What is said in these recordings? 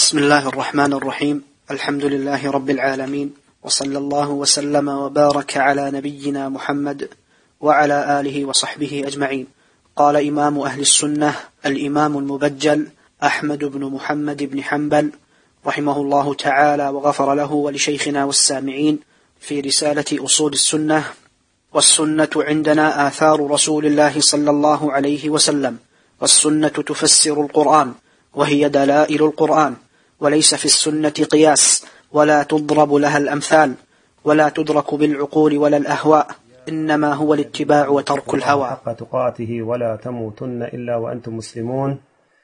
بسم الله الرحمن الرحيم. الحمد لله رب العالمين، وصلى الله وسلم وبارك على نبينا محمد وعلى آله وصحبه أجمعين. قال إمام أهل السنة الإمام المبجل أحمد بن محمد بن حنبل رحمه الله تعالى وغفر له ولشيخنا والسامعين في رسالة أصول السنة: والسنة عندنا آثار رسول الله صلى الله عليه وسلم، والسنة تفسر القرآن وهي دلائل القرآن، وليس في السنة قياس، ولا تضرب لها الأمثال، ولا تدرك بالعقول ولا الأهواء، إنما هو الاتباع وترك الهوى. حق تقاته ولا تموتن إلا وأنتم مسلمون.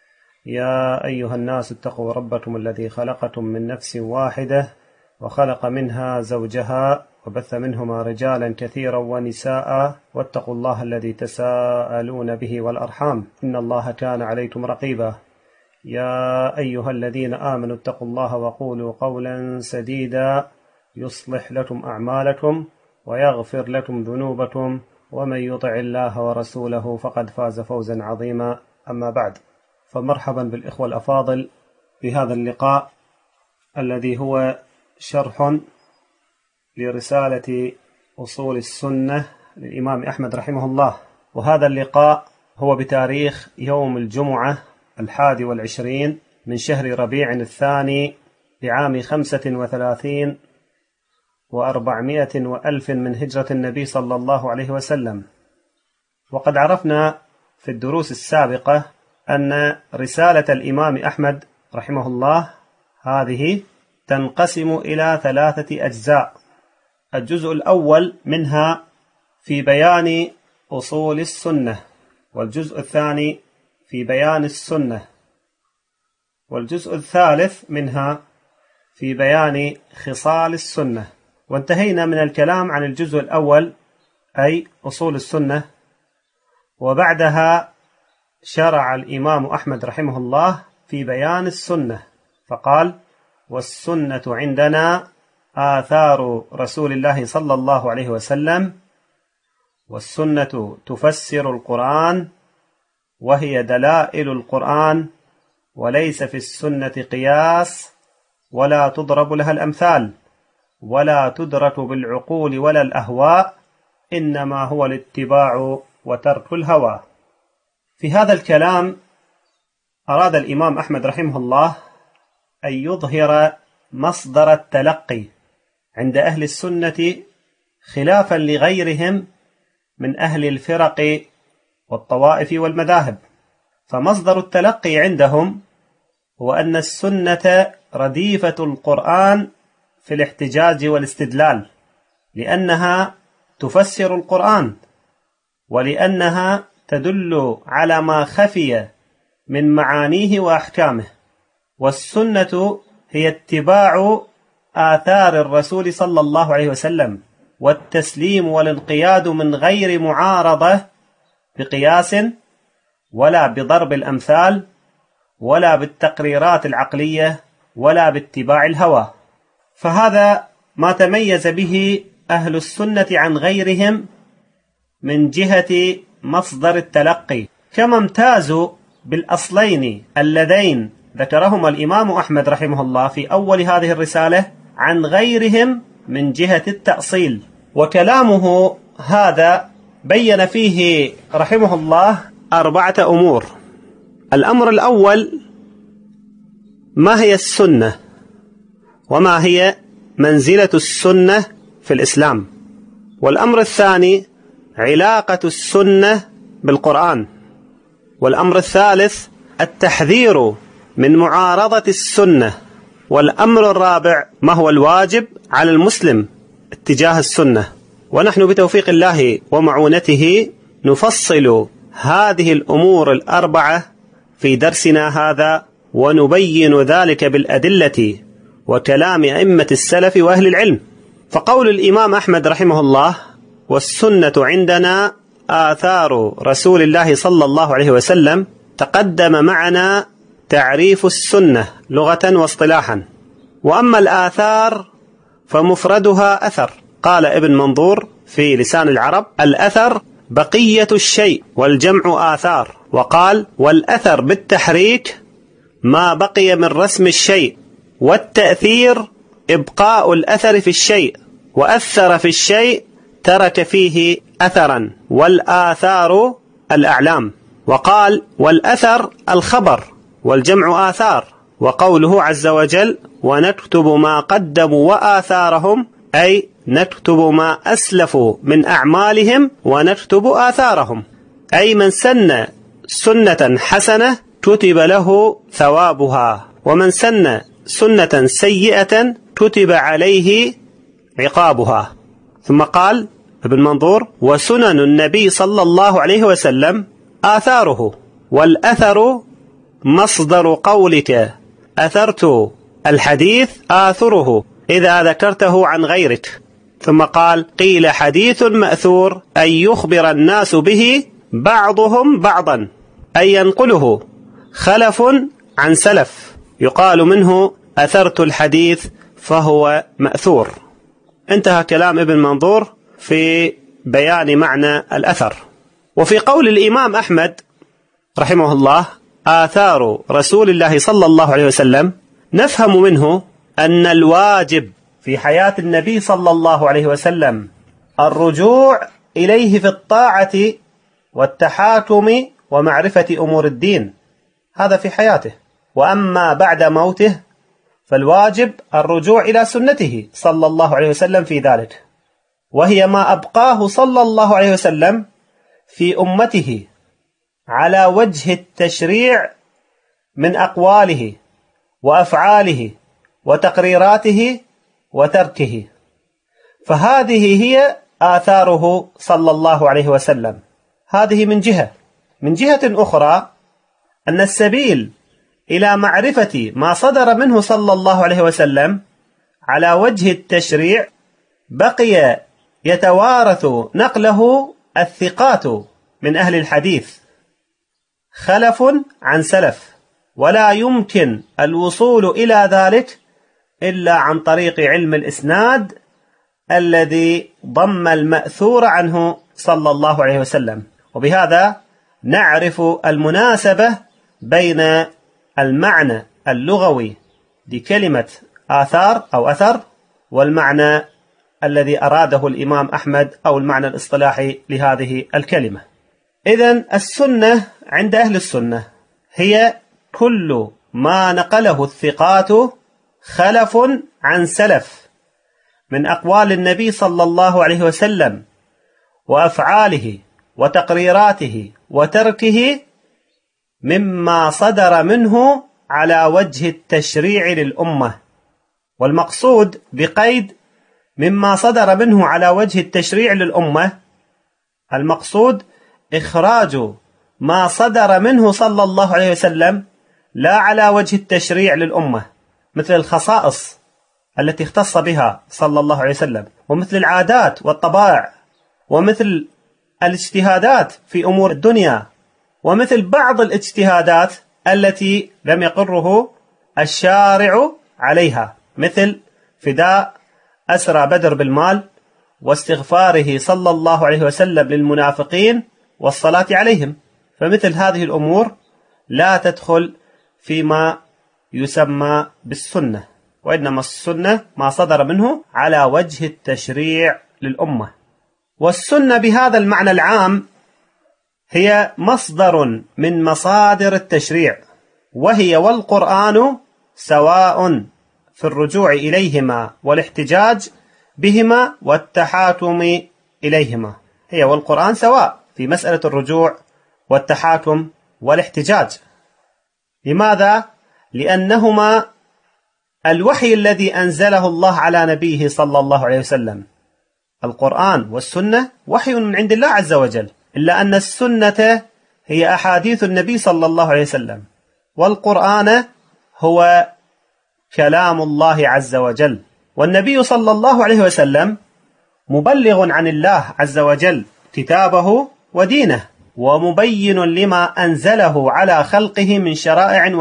يا أيها الناس اتقوا ربكم الذي خلقكم من نفس واحدة وخلق منها زوجها وبث منهما رجالا كثيرا ونساء، واتقوا الله الذي تساءلون به والأرحام، إن الله كان عليكم رقيبا. يا أيها الذين آمنوا اتقوا الله وقولوا قولا سديدا يصلح لكم أعمالكم ويغفر لكم ذنوبكم، ومن يطع الله ورسوله فقد فاز فوزا عظيما. أما بعد، فمرحبا بالإخوة الأفاضل بهذا اللقاء الذي هو شرح لرسالة أصول السنة للإمام أحمد رحمه الله. وهذا اللقاء هو بتاريخ يوم الجمعة 21 من شهر ربيع الثاني لعام 35 و400 وألف من هجرة النبي صلى الله عليه وسلم. وقد عرفنا في الدروس السابقة أن رسالة الإمام أحمد رحمه الله هذه تنقسم إلى 3 أجزاء. الجزء الأول منها في بيان أصول السنة، والجزء الثاني في بيان السنة، والجزء الثالث منها في بيان خصال السنة. وانتهينا من الكلام عن الجزء الأول أي أصول السنة، وبعدها شرع الإمام أحمد رحمه الله في بيان السنة فقال: والسنة عندنا آثار رسول الله صلى الله عليه وسلم، والسنة تفسر القرآن وهي دلائل القرآن، وليس في السنة قياس، ولا تضرب لها الأمثال، ولا تدرك بالعقول ولا الأهواء، إنما هو الاتباع وترك الهوى. في هذا الكلام أراد الإمام أحمد رحمه الله أن يظهر مصدر التلقي عند أهل السنة خلافا لغيرهم من أهل الفرق والطوائف والمذاهب. فمصدر التلقي عندهم هو أن السنة رديفة القرآن في الاحتجاج والاستدلال، لأنها تفسر القرآن، ولأنها تدل على ما خفي من معانيه وأحكامه. والسنة هي اتباع آثار الرسول صلى الله عليه وسلم، والتسليم والانقياد من غير معارضة بقياس، ولا بضرب الأمثال، ولا بالتقريرات العقلية، ولا باتباع الهوى. فهذا ما تميز به أهل السنة عن غيرهم من جهة مصدر التلقي، كما امتازوا بالأصلين اللذين ذكرهما الإمام أحمد رحمه الله في أول هذه الرسالة عن غيرهم من جهة التأصيل. وكلامه هذا بين فيه رحمه الله 4 أمور. الأمر الأول: ما هي السنة، وما هي منزلة السنة في الإسلام. والأمر الثاني: علاقة السنة بالقرآن. والأمر الثالث: التحذير من معارضة السنة. والأمر الرابع: ما هو الواجب على المسلم اتجاه السنة. ونحن بتوفيق الله ومعونته نفصل هذه الأمور 4 في درسنا هذا، ونبين ذلك بالأدلة وكلام أئمة السلف وأهل العلم. فقول الإمام أحمد رحمه الله: والسنة عندنا آثار رسول الله صلى الله عليه وسلم، تقدم معنا تعريف السنة لغة واصطلاحا. وأما الآثار فمفردها أثر. قال ابن منظور في لسان العرب: الأثر بقية الشيء، والجمع آثار. وقال: والأثر بالتحريك ما بقي من رسم الشيء، والتأثير إبقاء الأثر في الشيء، وأثر في الشيء ترك فيه أثرا، والآثار الأعلام. وقال: والأثر الخبر، والجمع آثار. وقوله عز وجل: ونكتب ما قدموا وآثارهم، أي نكتب ما أسلفوا من أعمالهم ونكتب آثارهم، أي من سن سنة حسنة كتب له ثوابها، ومن سن سنة سيئة كتب عليه عقابها. ثم قال ابن منظور: وسنن النبي صلى الله عليه وسلم آثاره. والأثر مصدر قولك أثرت الحديث آثره إذا ذكرته عن غيرك. ثم قال: قيل حديث مأثور، أي يخبر الناس به بعضهم بعضا، أي ينقله خلف عن سلف، يقال منه أثرت الحديث فهو مأثور. انتهى كلام ابن منظور في بيان معنى الأثر. وفي قول الإمام أحمد رحمه الله: آثار رسول الله صلى الله عليه وسلم، نفهم منه أن الواجب في حياة النبي صلى الله عليه وسلم الرجوع إليه في الطاعة والتحاكم ومعرفة أمور الدين، هذا في حياته. وأما بعد موته فالواجب الرجوع إلى سنته صلى الله عليه وسلم في ذلك، وهي ما أبقاه صلى الله عليه وسلم في أمته على وجه التشريع من أقواله وأفعاله وتقريراته وتركه، فهذه هي آثاره صلى الله عليه وسلم. هذه من جهة. من جهة أخرى أن السبيل إلى معرفة ما صدر منه صلى الله عليه وسلم على وجه التشريع بقي يتوارث نقله الثقات من أهل الحديث خلف عن سلف، ولا يمكن الوصول إلى ذلك إلا عن طريق علم الإسناد الذي ضم المأثور عنه صلى الله عليه وسلم. وبهذا نعرف المناسبة بين المعنى اللغوي لكلمة آثار أو أثر والمعنى الذي أراده الإمام أحمد أو المعنى الاصطلاحي لهذه الكلمة. إذن السنة عند أهل السنة هي كل ما نقله الثقات خلف عن سلف من أقوال النبي صلى الله عليه وسلم وأفعاله وتقريراته وتركه مما صدر منه على وجه التشريع للأمة. والمقصود بقيد مما صدر منه على وجه التشريع للأمة، المقصود إخراج ما صدر منه صلى الله عليه وسلم لا على وجه التشريع للأمة، مثل الخصائص التي اختص بها صلى الله عليه وسلم، ومثل العادات والطبائع، ومثل الاجتهادات في أمور الدنيا، ومثل بعض الاجتهادات التي لم يقره الشارع عليها، مثل فداء أسرى بدر بالمال، واستغفاره صلى الله عليه وسلم للمنافقين والصلاة عليهم. فمثل هذه الأمور لا تدخل فيما يسمى بالسنة، وإنما السنة ما صدر منه على وجه التشريع للأمة. والسنة بهذا المعنى العام هي مصدر من مصادر التشريع، وهي والقرآن سواء في الرجوع إليهما والاحتجاج بهما والتحاكم إليهما. هي والقرآن سواء في مسألة الرجوع والتحاكم والاحتجاج. لماذا؟ لأنهما الوحي الذي أنزله الله على نبيه صلى الله عليه وسلم. القرآن والسنة وحي من عند الله عز وجل، إلا أن السنة هي أحاديث النبي صلى الله عليه وسلم، والقرآن هو كلام الله عز وجل. والنبي صلى الله عليه وسلم مبلغ عن الله عز وجل كتابه ودينه، ومبين لما أنزله على خلقه من شرائع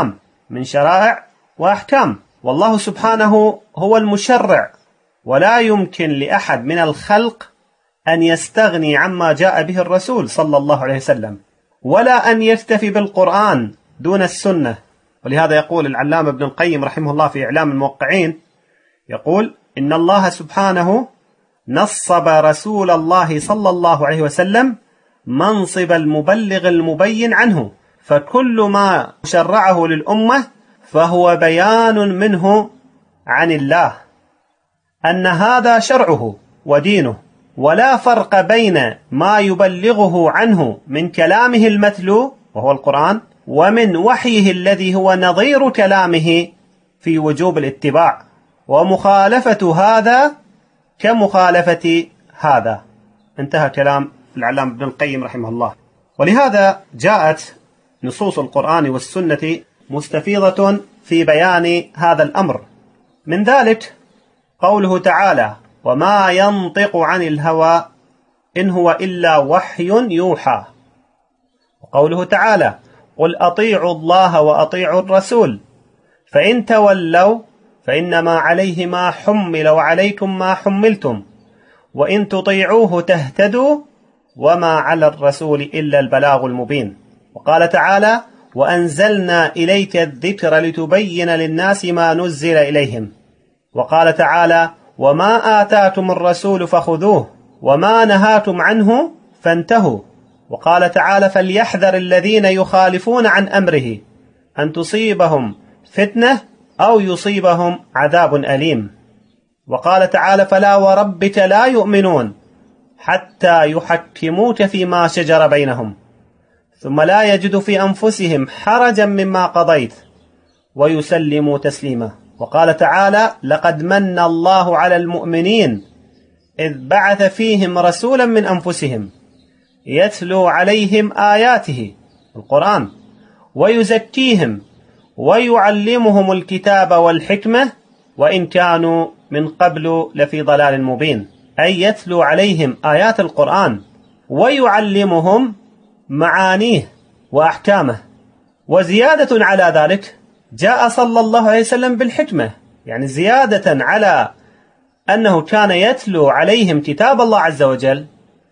وأحكام. والله سبحانه هو المشرع، ولا يمكن لأحد من الخلق أن يستغني عما جاء به الرسول صلى الله عليه وسلم، ولا أن يكتفي بالقرآن دون السنة، ولهذا يقول العلامة ابن القيم رحمه الله في إعلام الموقعين، يقول: إن الله سبحانه نصب رسول الله صلى الله عليه وسلم منصب المبلغ المبين عنه، فكل ما شرعه للأمة فهو بيان منه عن الله أن هذا شرعه ودينه، ولا فرق بين ما يبلغه عنه من كلامه المتلو وهو القرآن ومن وحيه الذي هو نظير كلامه في وجوب الاتباع، ومخالفة هذا كمخالفة هذا. انتهى كلام العلامة ابن القيم رحمه الله. ولهذا جاءت نصوص القرآن والسنة مستفيضة في بيان هذا الأمر. من ذلك قوله تعالى: وما ينطق عن الهوى إن هو إلا وحي يوحى. وقوله تعالى: قل أطيعوا الله وأطيعوا الرسول فإن تولوا فإنما عليه ما حمل وعليكم ما حملتم وإن تطيعوه تهتدوا وما على الرسول إلا البلاغ المبين. وقال تعالى: وأنزلنا إليك الذكر لتبين للناس ما نزل إليهم. وقال تعالى: وما آتاكم الرسول فخذوه وما نهاكم عنه فانتهوا. وقال تعالى: فليحذر الذين يخالفون عن أمره أن تصيبهم فتنة أو يصيبهم عذاب أليم. وقال تعالى: فلا وربك لا يؤمنون حتى يحكموك فيما شجر بينهم ثم لا يجدوا في أنفسهم حرجا مما قضيت ويسلموا تسليما. وقال تعالى: لقد من الله على المؤمنين إذ بعث فيهم رسولا من أنفسهم يتلو عليهم آياته القرآن ويزكيهم ويعلمهم الكتاب والحكمة وإن كانوا من قبل لفي ضلال مبين، أي يتلو عليهم آيات القرآن ويعلمهم معانيه وأحكامه. وزيادة على ذلك جاء صلى الله عليه وسلم بالحكمة، يعني زيادة على أنه كان يتلو عليهم كتاب الله عز وجل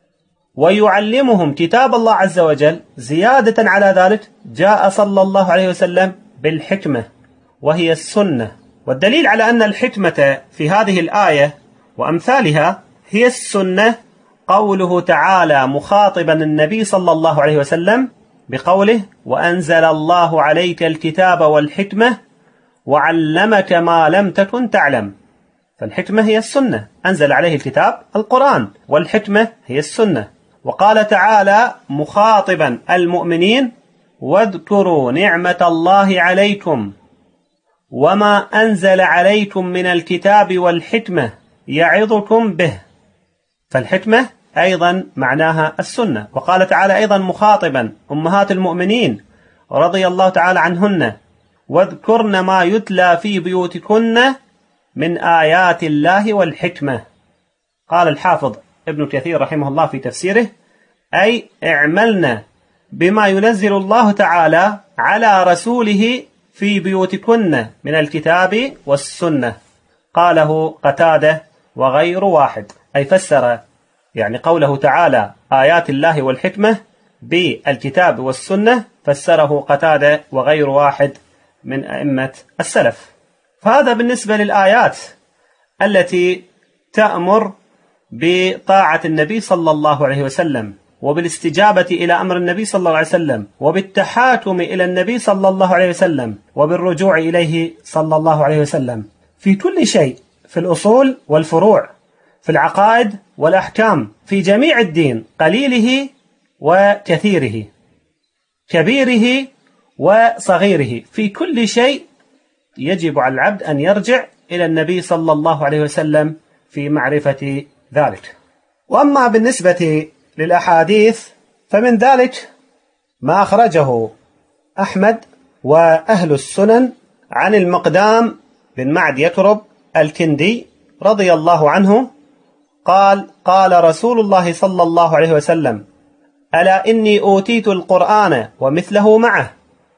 ويعلمهم كتاب الله عز وجل، زيادة على ذلك جاء صلى الله عليه وسلم بالحكمة وهي السنة. والدليل على أن الحكمة في هذه الآية وأمثالها هي السنة قوله تعالى مخاطبا النبي صلى الله عليه وسلم بقوله: وأنزل الله عليك الكتاب والحكمة وعلمك ما لم تكن تعلم. فالحكمة هي السنة، أنزل عليه الكتاب القرآن، والحكمة هي السنة. وقال تعالى مخاطبا المؤمنين: واذكروا نعمة الله عليكم وما أنزل عليكم من الكتاب والحكمة يعظكم به. فالحكمة أيضا معناها السنة. وقال تعالى أيضا مخاطبا أمهات المؤمنين رضي الله تعالى عنهن: واذكرن ما يتلى في بيوتكن من آيات الله والحكمة. قال الحافظ ابن كثير رحمه الله في تفسيره: أي اعملنا بما ينزل الله تعالى على رسوله في بيوتكن من الكتاب والسنة. قاله قتادة وغير واحد، أي فسر يعني قوله تعالى آيات الله والحكمة بالكتاب والسنة، فسره قتادة وغير واحد من أئمة السلف. فهذا بالنسبة للآيات التي تأمر بطاعة النبي صلى الله عليه وسلم وبالاستجابة إلى أمر النبي صلى الله عليه وسلم وبالتحاكم إلى النبي صلى الله عليه وسلم وبالرجوع إليه صلى الله عليه وسلم في كل شيء، في الأصول والفروع، في العقائد والأحكام، في جميع الدين، قليله وكثيره، كبيره وصغيره، في كل شيء يجب على العبد أن يرجع إلى النبي صلى الله عليه وسلم في معرفة ذلك. وأما بالنسبة للأحاديث فمن ذلك ما أخرجه أحمد وأهل السنن عن المقدام بن معد يكرب الكندي رضي الله عنه قال: قال رسول الله صلى الله عليه وسلم: ألا إني أوتيت القرآن ومثله معه.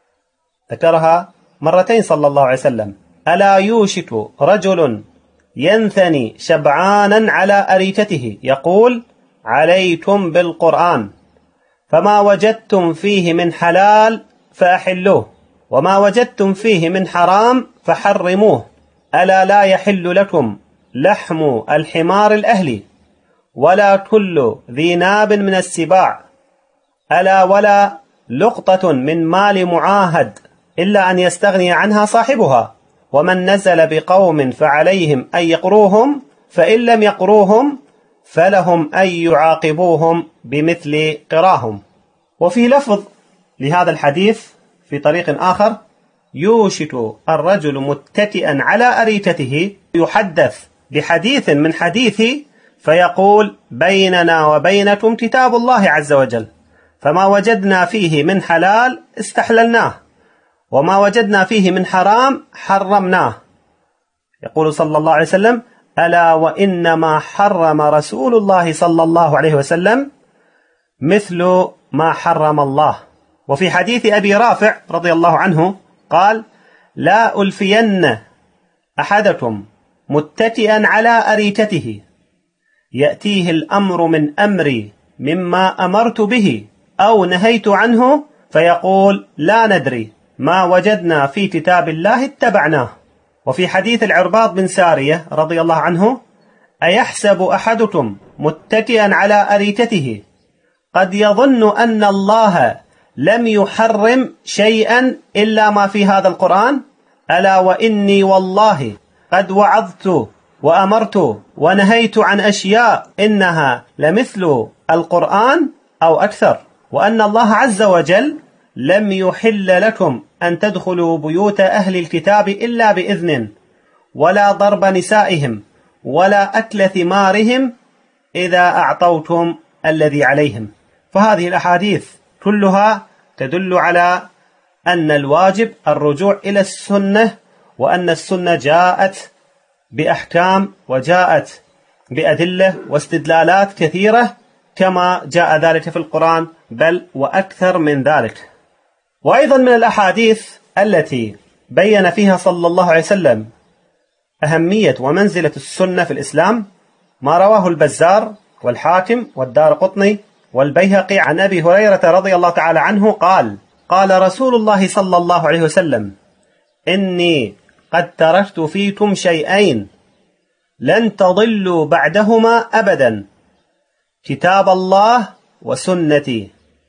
ذكرها مرتين صلى الله عليه وسلم: ألا يوشك رجل ينثني شبعانا على أريكته يقول: عليكم بالقرآن فما وجدتم فيه من حلال فأحلوه وما وجدتم فيه من حرام فحرموه، ألا لا يحل لكم لحم الحمار الأهلي ولا كل ذي ناب من السباع، ألا ولا لقطة من مال معاهد إلا أن يستغني عنها صاحبها، ومن نزل بقوم فعليهم أن يقروهم، فإن لم يقروهم فلهم أن يعاقبوهم بمثل قراهم. وفي لفظ لهذا الحديث في طريق آخر: يوشك الرجل متكئا على أريكته يحدث بحديث من حديثي فيقول: بيننا وبينكم كتاب الله عز وجل، فما وجدنا فيه من حلال استحللناه، وما وجدنا فيه من حرام حرمناه. يقول صلى الله عليه وسلم: ألا وإنما حرم رسول الله صلى الله عليه وسلم مثل ما حرم الله. وفي حديث أبي رافع رضي الله عنه قال: لا ألفين أحدكم متكئا على أريكته يأتيه الأمر من أمري مما أمرت به أو نهيت عنه فيقول: لا ندري، ما وجدنا في كتاب الله اتبعناه. وفي حديث العرباض بن سارية رضي الله عنه: أيحسب أحدكم متكئا على أريكته قد يظن أن الله لم يحرم شيئا إلا ما في هذا القرآن، ألا وإني والله قد وعظت وأمرت ونهيت عن أشياء إنها لمثل القرآن أو أكثر، وأن الله عز وجل لم يحل لكم أن تدخلوا بيوت أهل الكتاب إلا بإذن، ولا ضرب نسائهم، ولا أكل ثمارهم إذا أعطوتم الذي عليهم. فهذه الأحاديث كلها تدل على أن الواجب الرجوع إلى السنة، وأن السنة جاءت بأحكام وجاءت بأدلة واستدلالات كثيرة كما جاء ذلك في القرآن، بل وأكثر من ذلك. وأيضا من الأحاديث التي بين فيها صلى الله عليه وسلم أهمية ومنزلة السنة في الإسلام ما رواه البزار والحاكم والدارقطني والبيهقي عن أبي هريرة رضي الله تعالى عنه قال: قال رسول الله صلى الله عليه وسلم: إني قد تركت فيكم شيئين لن تضلوا بعدهما أبدا، كتاب الله وسنتي،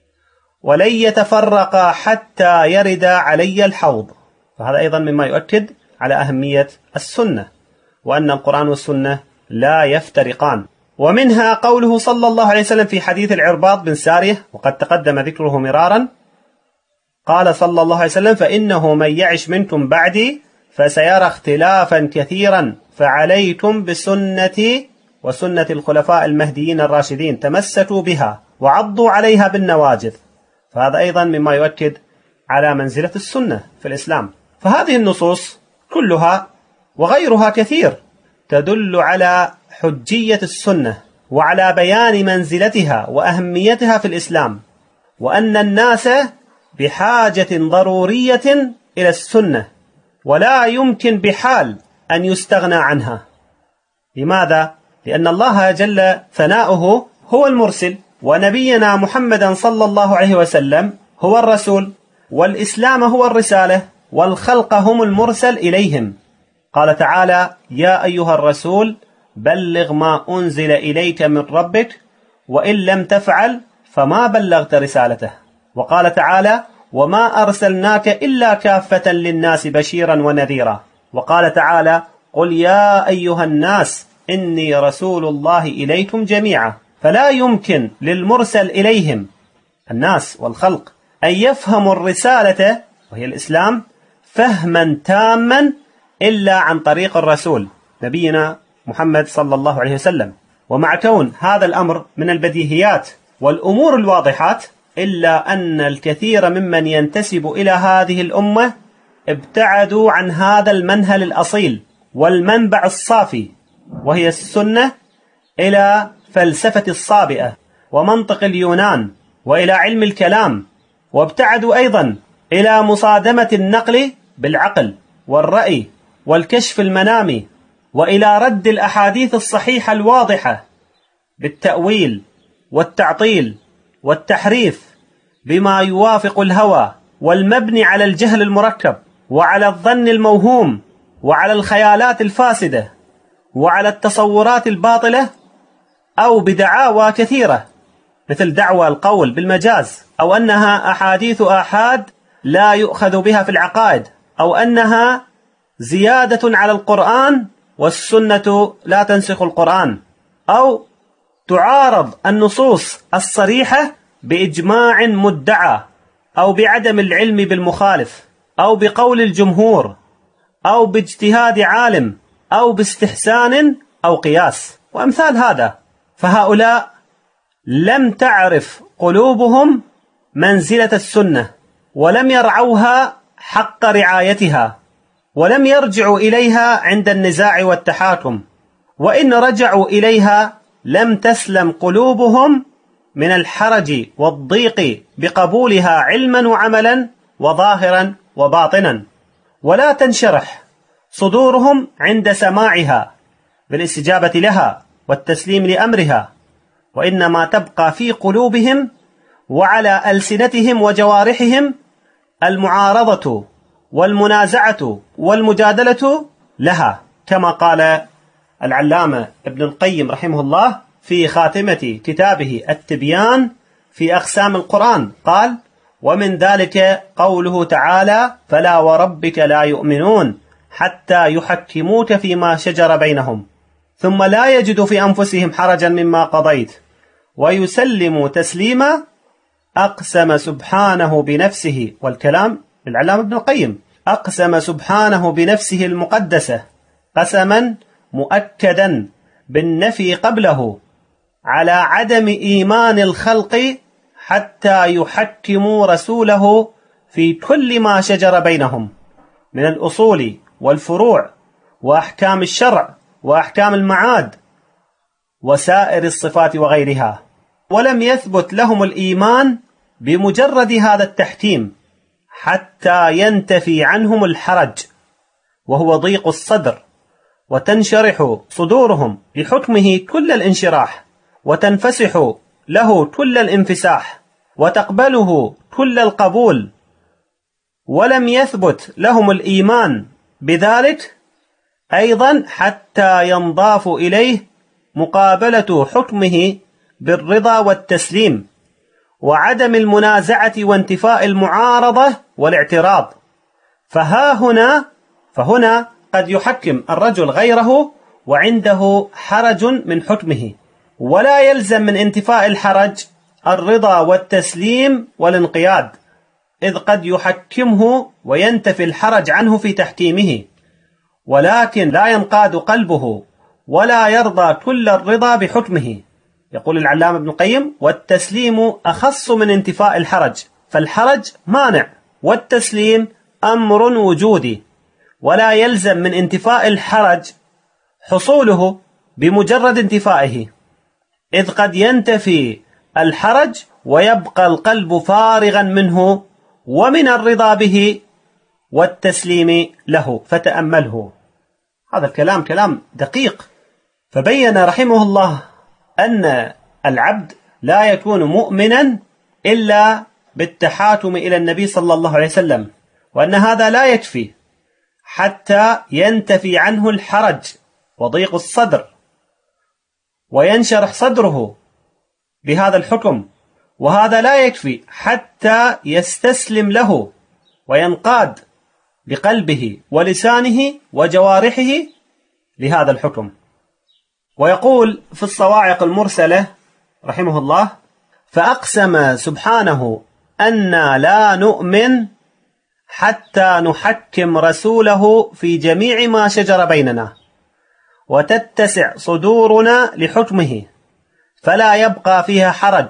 ولن يتفرقا حتى يرد علي الحوض. فهذا أيضا مما يؤكد على أهمية السنة، وأن القرآن والسنة لا يفترقان. ومنها قوله صلى الله عليه وسلم في حديث العرباض بن سارية وقد تقدم ذكره مرارا، قال صلى الله عليه وسلم: فإنه من يعش منكم بعدي فسيرى اختلافا كثيرا، فعليكم بسنتي وسنة الخلفاء المهديين الراشدين، تمسكوا بها وعضوا عليها بالنواجذ. فهذا أيضا مما يؤكد على منزلة السنة في الإسلام. فهذه النصوص كلها وغيرها كثير تدل على حجية السنة وعلى بيان منزلتها وأهميتها في الإسلام، وأن الناس بحاجة ضرورية إلى السنة ولا يمكن بحال أن يستغنى عنها. لماذا؟ لأن الله جل ثناؤه هو المرسل، ونبينا محمدا صلى الله عليه وسلم هو الرسول، والإسلام هو الرسالة، والخلق هم المرسل إليهم. قال تعالى: يا أيها الرسول بلغ ما أنزل إليك من ربك وإن لم تفعل فما بلغت رسالته. وقال تعالى: وما أرسلناك إلا كافة للناس بشيرا ونذيرا. وقال تعالى: قل يا أيها الناس إني رسول الله إليكم جميعا. فلا يمكن للمرسل إليهم الناس والخلق أن يفهموا الرسالة وهي الإسلام فهما تاما إلا عن طريق الرسول نبينا محمد صلى الله عليه وسلم. ومع كون هذا الأمر من البديهيات والأمور الواضحات، إلا أن الكثير ممن ينتسب إلى هذه الأمة ابتعدوا عن هذا المنهل الأصيل والمنبع الصافي وهي السنة، إلى فلسفة الصابئة ومنطق اليونان وإلى علم الكلام، وابتعدوا أيضا إلى مصادمة النقل بالعقل والرأي والكشف المنامي، وإلى رد الأحاديث الصحيحة الواضحة بالتأويل والتعطيل والتحريف بما يوافق الهوى والمبني على الجهل المركب، وعلى الظن الموهوم، وعلى الخيالات الفاسدة، وعلى التصورات الباطلة، أو بدعاوى كثيرة مثل دعوى القول بالمجاز، أو أنها أحاديث آحاد لا يؤخذ بها في العقائد، أو أنها زيادة على القرآن والسنة لا تنسخ القرآن، أو تعارض النصوص الصريحة بإجماع مدعى، أو بعدم العلم بالمخالف، أو بقول الجمهور، أو باجتهاد عالم، أو باستحسان أو قياس، وأمثال هذا. فهؤلاء لم تعرف قلوبهم منزلة السنة، ولم يرعوها حق رعايتها، ولم يرجعوا إليها عند النزاع والتحاكم، وإن رجعوا إليها لم تسلم قلوبهم من الحرج والضيق بقبولها علما وعملا وظاهرا وباطنا، ولا تنشرح صدورهم عند سماعها بالاستجابة لها والتسليم لأمرها، وإنما تبقى في قلوبهم وعلى ألسنتهم وجوارحهم المعارضة والمنازعة والمجادلة لها، كما قال العلامة ابن القيم رحمه الله في خاتمة كتابه التبيان في أقسام القرآن، قال: ومن ذلك قوله تعالى: فلا وربك لا يؤمنون حتى يحكموك فيما شجر بينهم ثم لا يجدوا في أنفسهم حرجا مما قضيت ويسلموا تسليما. أقسم سبحانه بنفسه، والكلام للعلامة ابن القيم، أقسم سبحانه بنفسه المقدسة قسما مؤكدا بالنفي قبله على عدم إيمان الخلق حتى يحكموا رسوله في كل ما شجر بينهم من الأصول والفروع وأحكام الشرع وأحكام المعاد وسائر الصفات وغيرها، ولم يثبت لهم الإيمان بمجرد هذا التحكيم حتى ينتفي عنهم الحرج وهو ضيق الصدر، وتنشرح صدورهم لحكمه كل الانشراح، وتنفسح له كل الانفساح، وتقبله كل القبول. ولم يثبت لهم الإيمان بذلك أيضا حتى ينضاف إليه مقابلة حكمه بالرضا والتسليم، وعدم المنازعة وانتفاء المعارضة والاعتراض. فهنا قد يحكم الرجل غيره وعنده حرج من حكمه، ولا يلزم من انتفاء الحرج الرضا والتسليم والانقياد، إذ قد يحكمه وينتفي الحرج عنه في تحكيمه، ولكن لا ينقاد قلبه ولا يرضى كل الرضا بحكمه. يقول العلامة ابن القيم: والتسليم أخص من انتفاء الحرج، فالحرج مانع والتسليم أمر وجودي، ولا يلزم من انتفاء الحرج حصوله بمجرد انتفائه، إذ قد ينتفي الحرج ويبقى القلب فارغا منه ومن الرضا به والتسليم له. فتأمله، هذا الكلام كلام دقيق. فبين رحمه الله أن العبد لا يكون مؤمنا إلا بالتحاكم إلى النبي صلى الله عليه وسلم، وأن هذا لا يكفي حتى ينتفي عنه الحرج وضيق الصدر وينشرح صدره بهذا الحكم، وهذا لا يكفي حتى يستسلم له وينقاد بقلبه ولسانه وجوارحه لهذا الحكم. ويقول في الصواعق المرسلة رحمه الله: فأقسم سبحانه أن لا نؤمن حتى نحكم رسوله في جميع ما شجر بيننا وتتسع صدورنا لحكمه فلا يبقى فيها حرج،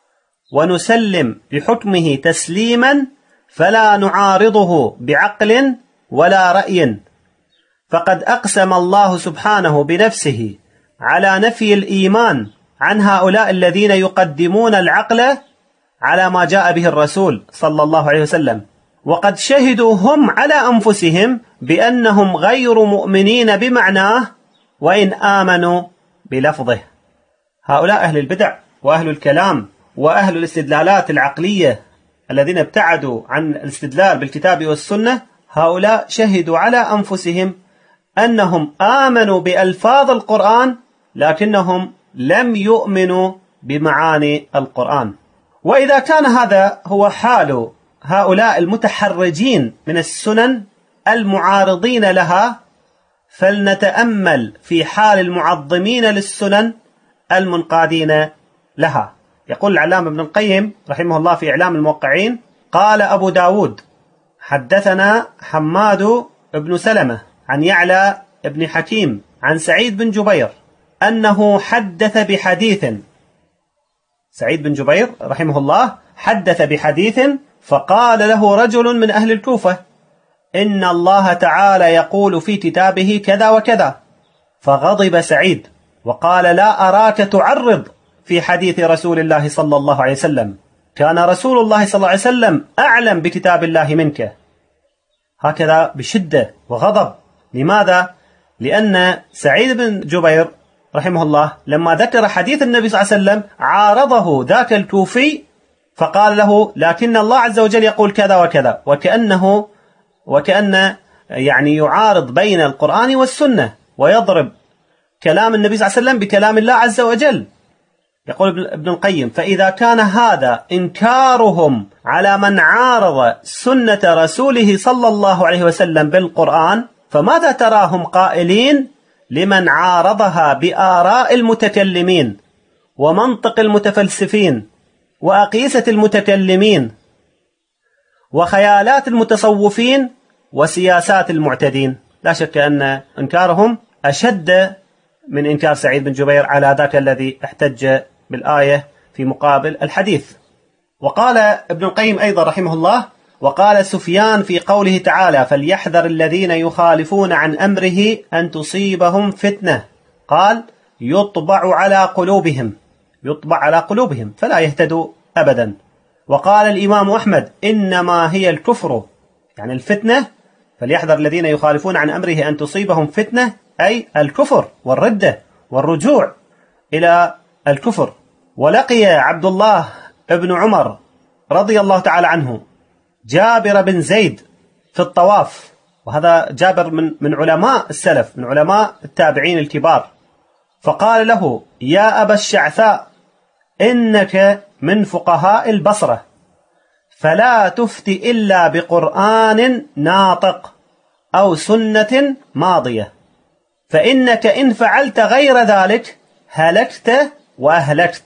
ونسلم لحكمه تسليما فلا نعارضه بعقل ولا رأي. فقد أقسم الله سبحانه بنفسه على نفي الإيمان عن هؤلاء الذين يقدمون العقل على ما جاء به الرسول صلى الله عليه وسلم، وقد شهدوا هم على أنفسهم بأنهم غير مؤمنين بمعناه وإن آمنوا بلفظه. هؤلاء أهل البدع وأهل الكلام وأهل الاستدلالات العقلية الذين ابتعدوا عن الاستدلال بالكتاب والسنة، هؤلاء شهدوا على أنفسهم أنهم آمنوا بألفاظ القرآن لكنهم لم يؤمنوا بمعاني القرآن. وإذا كان هذا هو حال هؤلاء المتحرجين من السنن المعارضين لها، فلنتأمل في حال المعظمين للسنن المنقادين لها. يقول العلامة ابن القيم رحمه الله في إعلام الموقعين: قال أبو داود: حدثنا حماد بن سلمة عن يعلى بن حكيم عن سعيد بن جبير أنه حدث بحديث. سعيد بن جبير رحمه الله حدث بحديث، فقال له رجل من أهل الكوفة: إن الله تعالى يقول في كتابه كذا وكذا. فغضب سعيد وقال: لا أراك تعرض في حديث رسول الله صلى الله عليه وسلم، كان رسول الله صلى الله عليه وسلم أعلم بكتاب الله منك. هكذا بشدة وغضب. لماذا؟ لأن سعيد بن جبير رحمه الله لما ذكر حديث النبي صلى الله عليه وسلم عارضه ذاك الكوفي فقال له: لكن الله عز وجل يقول كذا وكذا، وكأن يعني يعارض بين القرآن والسنة ويضرب كلام النبي صلى الله عليه وسلم بكلام الله عز وجل. يقول ابن القيم: فإذا كان هذا إنكارهم على من عارض سنة رسوله صلى الله عليه وسلم بالقرآن، فماذا تراهم قائلين لمن عارضها بآراء المتكلمين ومنطق المتفلسفين وأقيسة المتكلمين وخيالات المتصوفين وسياسات المعتدين؟ لا شك أن إنكارهم أشد من إنكار سعيد بن جبير على ذاك الذي احتج بالآية في مقابل الحديث. وقال ابن القيم أيضا رحمه الله: وقال سفيان في قوله تعالى: فليحذر الذين يخالفون عن أمره أن تصيبهم فتنة، قال: يطبع على قلوبهم فلا يهتدوا أبدا. وقال الإمام أحمد: إنما هي الكفر، يعني الفتنة، فليحذر الذين يخالفون عن أمره أن تصيبهم فتنة، أي الكفر والردة والرجوع إلى الكفر. ولقي عبد الله ابن عمر رضي الله تعالى عنه جابر بن زيد في الطواف، وهذا جابر من علماء السلف، من علماء التابعين الكبار، فقال له: يا أبا الشعثاء، إنك من فقهاء البصرة، فلا تفتي إلا بقرآن ناطق أو سنة ماضية، فإنك إن فعلت غير ذلك هلكت وأهلكت.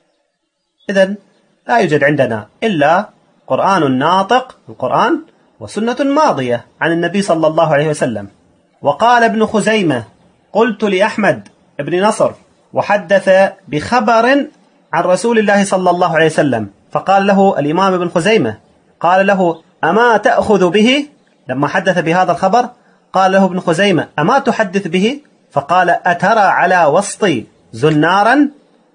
إذن لا يوجد عندنا إلا قرآن ناطق، القرآن، وسنة ماضية عن النبي صلى الله عليه وسلم. وقال ابن خزيمة: قلت لأحمد بن نصر وحدث بخبر عن رسول الله صلى الله عليه وسلم، فقال له الإمام ابن خزيمة، قال له: أما تأخذ به؟ لما حدث بهذا الخبر قال له ابن خزيمة: أما تحدث به؟ فقال: أترى على وسطي زنارا؟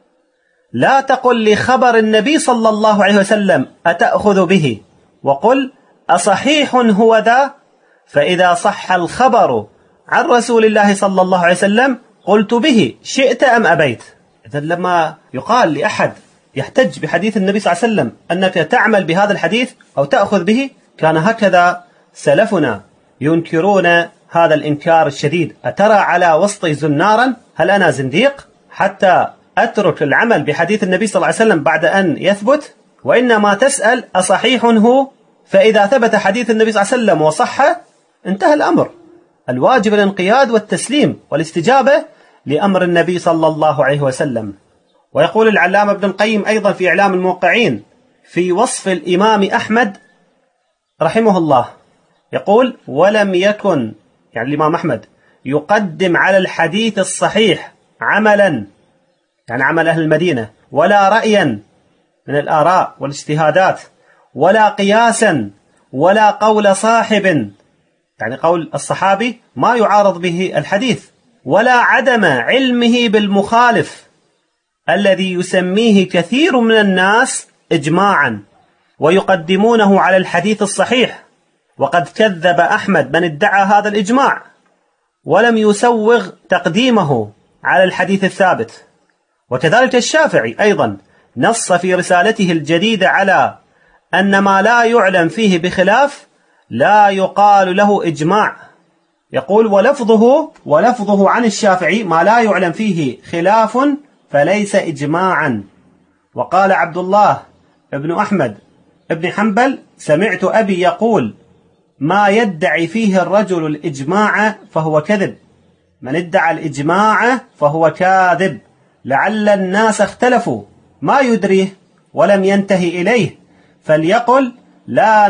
لا تقل لخبر النبي صلى الله عليه وسلم أتأخذ به، وقل: أصحيح هو ذا؟ فإذا صح الخبر عن رسول الله صلى الله عليه وسلم قلت به شئت أم أبيت. إذن لما يقال لأحد يحتج بحديث النبي صلى الله عليه وسلم أنك تعمل بهذا الحديث أو تأخذ به، كان هكذا سلفنا ينكرون هذا الإنكار الشديد: أترى على وسطي زنارا؟ هل أنا زنديق حتى أترك العمل بحديث النبي صلى الله عليه وسلم بعد أن يثبت؟ وإنما تسأل أصحيح هو؟ فإذا ثبت حديث النبي صلى الله عليه وسلم وصح انتهى الأمر. الواجب الانقياد والتسليم والاستجابة لأمر النبي صلى الله عليه وسلم. ويقول العلامة ابن القيم أيضا في إعلام الموقعين في وصف الإمام أحمد رحمه الله، يقول: ولم يكن، يعني الإمام أحمد، يقدم على الحديث الصحيح عملا، يعني عمل أهل المدينة، ولا رأيا من الآراء والاجتهادات، ولا قياسا، ولا قول صاحب، يعني قول الصحابي ما يعارض به الحديث، ولا عدم علمه بالمخالف الذي يسميه كثير من الناس إجماعا ويقدمونه على الحديث الصحيح. وقد كذب أحمد من ادعى هذا الإجماع ولم يسوغ تقديمه على الحديث الثابت. وكذلك الشافعي أيضا نص في رسالته الجديدة على أن ما لا يعلم فيه بخلاف لا يقال له إجماع. يقول ولفظه عن الشافعي ما لا يعلم فيه خلاف فليس إجماعا. وقال عبد الله ابن أحمد ابن حنبل سمعت أبي يقول ما يدعي فيه الرجل الإجماع فهو كذب، من ادعى الإجماع فهو كاذب، لعل الناس اختلفوا ما يدريه ولم ينتهي إليه فليقل لا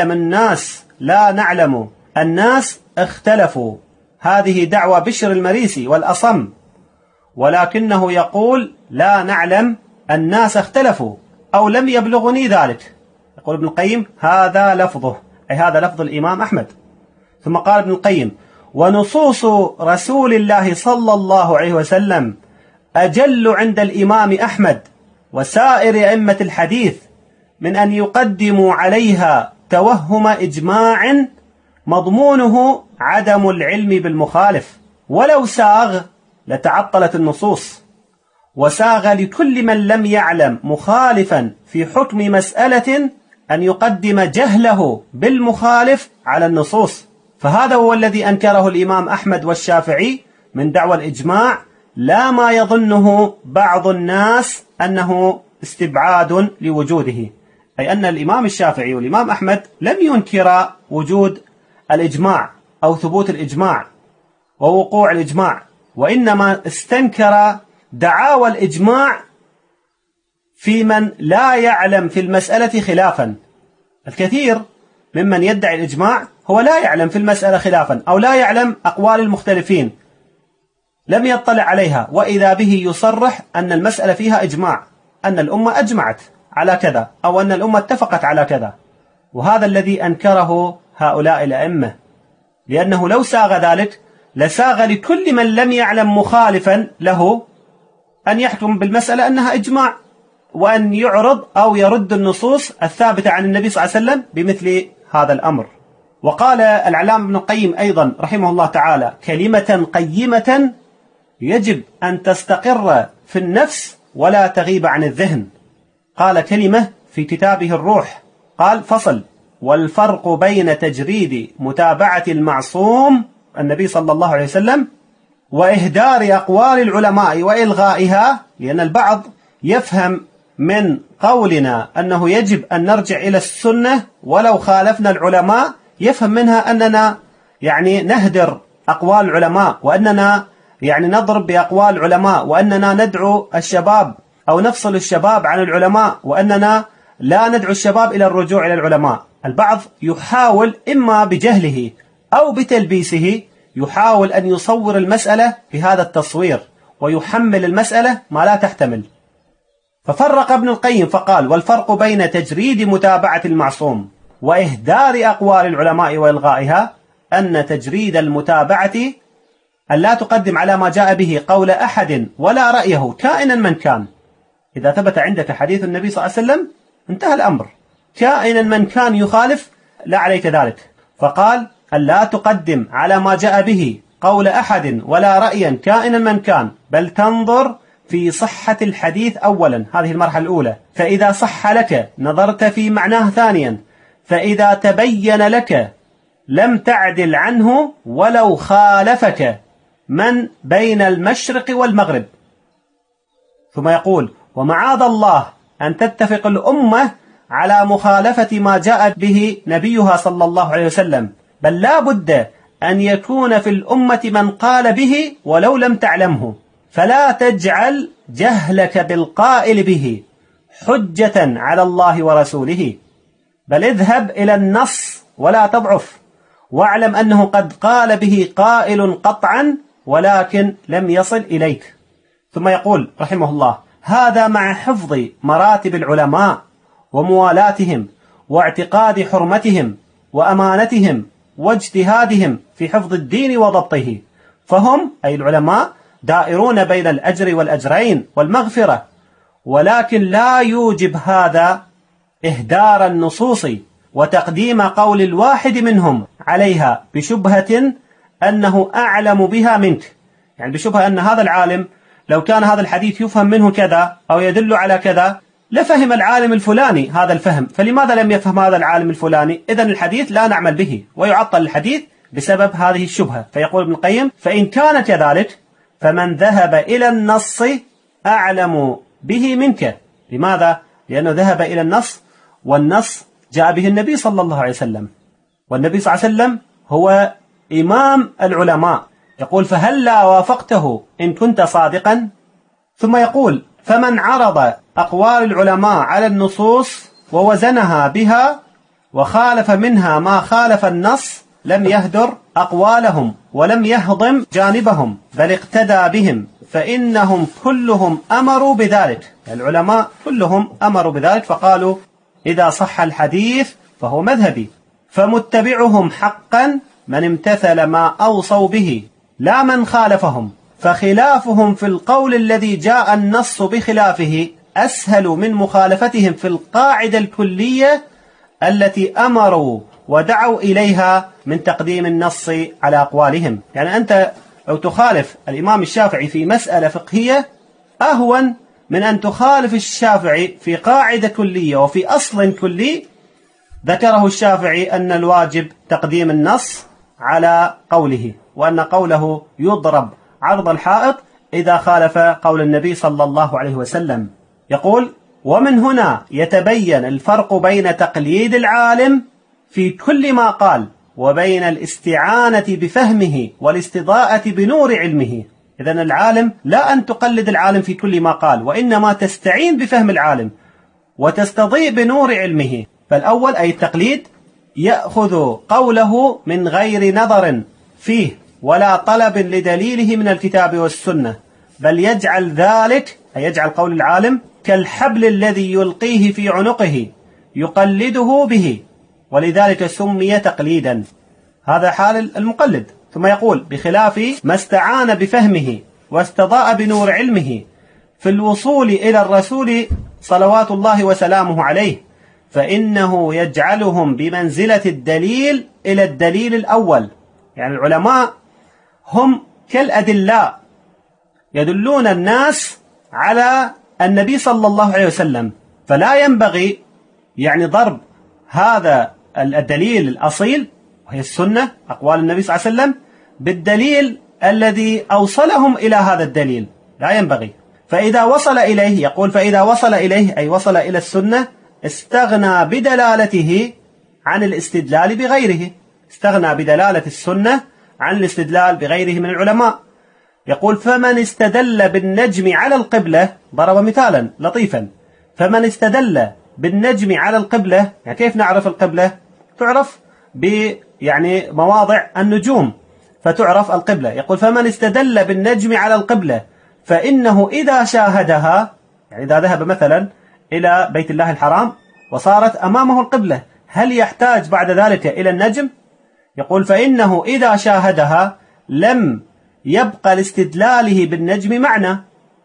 نعلم الناس اختلفوا. هذه دعوى بشر المريسي والأصم، ولكنه يقول لا نعلم الناس اختلفوا أو لم يبلغني ذلك. يقول ابن القيم هذا لفظه، أي هذا لفظ الإمام أحمد. ثم قال ابن القيم ونصوص رسول الله صلى الله عليه وسلم أجل عند الإمام أحمد وسائر أئمة الحديث من أن يقدموا عليها توهم إجماع مضمونه عدم العلم بالمخالف، ولو ساغ لتعطلت النصوص، وساغ لكل من لم يعلم مخالفا في حكم مسألة أن يقدم جهله بالمخالف على النصوص. فهذا هو الذي أنكره الإمام أحمد والشافعي من دعوى الإجماع، لا ما يظنه بعض الناس أنه استبعاد لوجوده، أي أن الإمام الشافعي والإمام أحمد لم ينكر وجود الإجماع أو ثبوت الإجماع ووقوع الإجماع، وإنما استنكر دعاوى الإجماع في من لا يعلم في المسألة خلافا. الكثير ممن يدعي الإجماع هو لا يعلم في المسألة خلافا أو لا يعلم أقوال المختلفين، لم يطلع عليها، وإذا به يصرح أن المسألة فيها إجماع، أن الأمة أجمعت على كذا أو أن الأمة اتفقت على كذا. وهذا الذي أنكره هؤلاء الأئمة، لأنه لو ساغ ذلك لساغ لكل من لم يعلم مخالفا له أن يحكم بالمسألة أنها إجماع، وأن يعرض أو يرد النصوص الثابتة عن النبي صلى الله عليه وسلم بمثل هذا الأمر. وقال العلامة ابن القيم أيضا رحمه الله تعالى كلمة قيمة يجب أن تستقر في النفس ولا تغيب عن الذهن. قال كلمة في كتابه الروح، قال فصل: والفرق بين تجريد متابعة المعصوم النبي صلى الله عليه وسلم وإهدار أقوال العلماء وإلغائها، لأن البعض يفهم من قولنا أنه يجب أن نرجع إلى السنة ولو خالفنا العلماء، يفهم منها أننا نهدر أقوال العلماء، وأننا نضرب بأقوال العلماء، وأننا ندعو الشباب أو نفصل الشباب عن العلماء، وأننا لا ندعو الشباب إلى الرجوع إلى العلماء. البعض يحاول إما بجهله أو بتلبيسه يحاول أن يصور المسألة في هذا التصوير ويحمل المسألة ما لا تحتمل. ففرق ابن القيم فقال: والفرق بين تجريد متابعة المعصوم وإهدار أقوال العلماء وإلغائها أن تجريد المتابعة أن لا تقدم على ما جاء به قول أحد ولا رأيه كائنا من كان. إذا ثبت عندك حديث النبي صلى الله عليه وسلم انتهى الأمر، كائنا من كان يخالف لا عليك ذلك. فقال: أن لا تقدم على ما جاء به قول أحد ولا رأيا كائنا من كان، بل تنظر في صحة الحديث أولا، هذه المرحلة الأولى، فإذا صح لك نظرت في معناه ثانيا، فإذا تبين لك لم تعدل عنه ولو خالفك من بين المشرق والمغرب. ثم يقول: ومعاذ الله أن تتفق الأمة على مخالفة ما جاء به نبيها صلى الله عليه وسلم، بل لا بد أن يكون في الأمة من قال به ولو لم تعلمه، فلا تجعل جهلك بالقائل به حجة على الله ورسوله، بل اذهب إلى النص ولا تضعف، واعلم أنه قد قال به قائل قطعا ولكن لم يصل إليك. ثم يقول رحمه الله: هذا مع حفظ مراتب العلماء وموالاتهم واعتقاد حرمتهم وأمانتهم واجتهادهم في حفظ الدين وضبطه، فهم أي العلماء دائرون بين الأجر والأجرين والمغفرة، ولكن لا يوجب هذا إهدار النصوص وتقديم قول الواحد منهم عليها بشبهة أنه أعلم بها منك، بشبهة أن هذا العالم لو كان هذا الحديث يفهم منه كذا أو يدل على كذا لفهم العالم الفلاني هذا الفهم، فلماذا لم يفهم هذا العالم الفلاني؟ إذن الحديث لا نعمل به، ويعطل الحديث بسبب هذه الشبهة. فيقول ابن القيم: فإن كان كذلك فمن ذهب إلى النص أعلم به منك. لماذا؟ لأنه ذهب إلى النص، والنص جاء به النبي صلى الله عليه وسلم، والنبي صلى الله عليه وسلم هو إمام العلماء. يقول: فهلا وافقته إن كنت صادقا. ثم يقول: فمن عرض أقوال العلماء على النصوص ووزنها بها وخالف منها ما خالف النص لم يهدر أقوالهم ولم يهضم جانبهم، بل اقتدى بهم، فإنهم كلهم أمروا بذلك. العلماء كلهم أمروا بذلك، فقالوا: إذا صح الحديث فهو مذهبي، فمتبعهم حقا من امتثل ما أوصوا به لا من خالفهم، فخلافهم في القول الذي جاء النص بخلافه أسهل من مخالفتهم في القاعدة الكلية التي أمروا ودعوا إليها من تقديم النص على أقوالهم. يعني أنت لو تخالف الإمام الشافعي في مسألة فقهية أهون من أن تخالف الشافعي في قاعدة كلية وفي أصل كلي ذكره الشافعي أن الواجب تقديم النص على قوله، وأن قوله يضرب عرض الحائط إذا خالف قول النبي صلى الله عليه وسلم. يقول: ومن هنا يتبين الفرق بين تقليد العالم في كل ما قال وبين الاستعانة بفهمه والاستضاءة بنور علمه. إذن العالم لا أن تقلد العالم في كل ما قال، وإنما تستعين بفهم العالم وتستضيء بنور علمه. فالأول أي التقليد يأخذ قوله من غير نظر فيه ولا طلب لدليله من الكتاب والسنة، بل يجعل ذلك، أي يجعل قول العالم كالحبل الذي يلقيه في عنقه يقلده به، ولذلك سمي تقليدا. هذا حال المقلد. ثم يقول: بخلاف ما استعان بفهمه واستضاء بنور علمه في الوصول إلى الرسول صلوات الله وسلامه عليه، فإنه يجعلهم بمنزلة الدليل إلى الدليل الأول. يعني العلماء هم كالأدلاء يدلون الناس على النبي صلى الله عليه وسلم، فلا ينبغي يعني ضرب هذا الدليل الأصيل وهي السنة أقوال النبي صلى الله عليه وسلم بالدليل الذي أوصلهم إلى هذا الدليل، لا ينبغي. فإذا وصل إليه، يقول: فإذا وصل إليه أي وصل إلى السنة استغنى بدلالته عن الاستدلال بغيره، استغنى بدلالة السنة عن الاستدلال بغيره من العلماء. يقول: فمن استدل بالنجم على القبلة، ضرب مثالا لطيفا: فمن استدل بالنجم على القبلة، يعني كيف نعرف القبلة؟ تعرف يعني مواضع النجوم فتعرف القبلة. يقول: فمن استدل بالنجم على القبلة فإنه إذا شاهدها، يعني إذا ذهب مثلا إلى بيت الله الحرام وصارت أمامه القبلة، هل يحتاج بعد ذلك إلى النجم؟ يقول: فإنه إذا شاهدها لم يبقى لاستدلاله بالنجم معنى.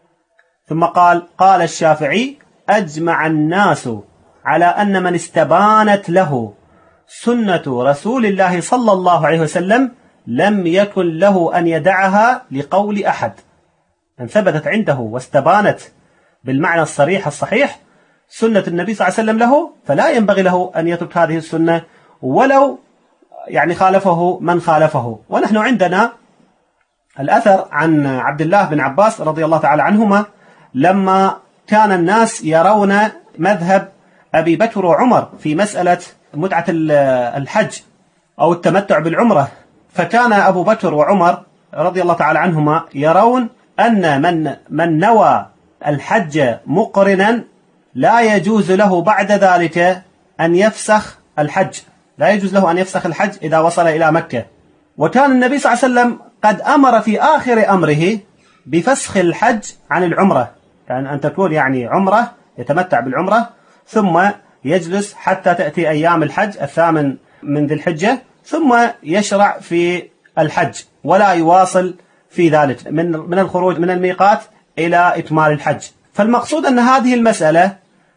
ثم قال الشافعي: أجمع الناس على أن من استبانت له سنة رسول الله صلى الله عليه وسلم لم يكن له أن يدعها لقول أحد. أن ثبتت عنده واستبانت بالمعنى الصريح الصحيح سنة النبي صلى الله عليه وسلم له، فلا ينبغي له أن يترك هذه السنة ولو يعني خالفه من خالفه. ونحن عندنا الأثر عن عبد الله بن عباس رضي الله تعالى عنهما لما كان الناس يرون مذهب أبي بكر وعمر في مسألة متعة الحج أو التمتع بالعمرة، فكان أبو بكر وعمر رضي الله تعالى عنهما يرون أن من نوى الحج مقرنا لا يجوز له بعد ذلك أن يفسخ الحج، لا يجوز له أن يفسخ الحج إذا وصل إلى مكة. وكان النبي صلى الله عليه وسلم قد أمر في آخر أمره بفسخ الحج عن العمرة، يعني أن تكون يعني عمرة يتمتع بالعمرة ثم يجلس حتى تأتي أيام الحج 8 من ذي الحجة ثم يشرع في الحج ولا يواصل في ذلك من الخروج من الميقات إلى إكمال الحج. فالمقصود أن هذه المسألة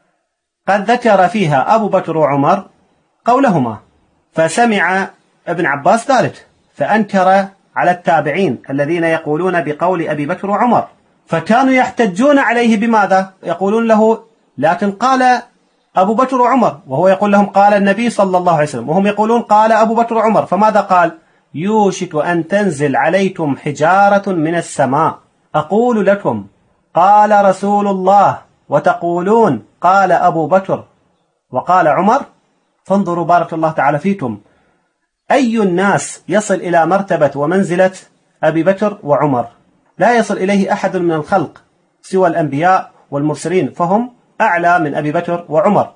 قد ذكر فيها أبو بكر وعمر قولهما، فسمع ابن عباس ذلك فأنكر على التابعين الذين يقولون بقول أبي بكر وعمر، فكانوا يحتجون عليه بماذا؟ يقولون له لكن قال أبو بكر وعمر، وهو يقول لهم قال النبي صلى الله عليه وسلم، وهم يقولون قال أبو بكر وعمر. فماذا قال؟ يوشك أن تنزل عليكم حجارة من السماء أقول لكم قال رسول الله وتقولون قال أبو بكر وقال عمر. فانظروا بارك الله تعالى فيكم، أي الناس يصل إلى مرتبة ومنزلة أبي بكر وعمر؟ لا يصل إليه أحد من الخلق سوى الأنبياء والمرسلين، فهم أعلى من أبي بكر وعمر.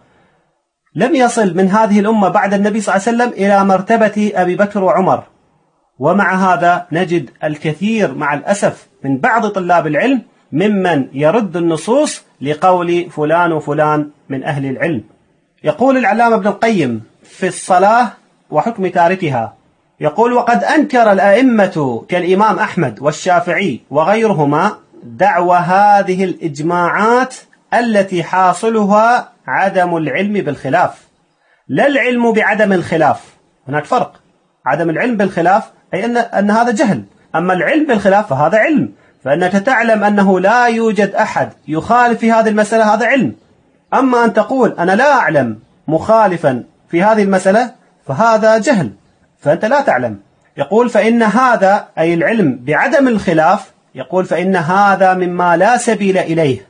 لم يصل من هذه الأمة بعد النبي صلى الله عليه وسلم إلى مرتبة أبي بكر وعمر. ومع هذا نجد الكثير مع الأسف من بعض طلاب العلم ممن يرد النصوص لقول فلان وفلان من أهل العلم. يقول العلامة ابن القيم في الصلاة وحكم تاركها، يقول وقد أنكر الأئمة كالإمام أحمد والشافعي وغيرهما دعوى هذه الإجماعات التي حاصلها عدم العلم بالخلاف، لا العلم بعدم الخلاف. هناك فرق، عدم العلم بالخلاف أي أن هذا جهل، أما العلم بالخلاف فهذا علم، فإنك تعلم أنه لا يوجد أحد يخالف في هذه المسألة، هذا علم. أما أن تقول أنا لا أعلم مخالفا في هذه المسألة فهذا جهل، فأنت لا تعلم. يقول فإن هذا أي العلم بعدم الخلاف، يقول فإن هذا مما لا سبيل إليه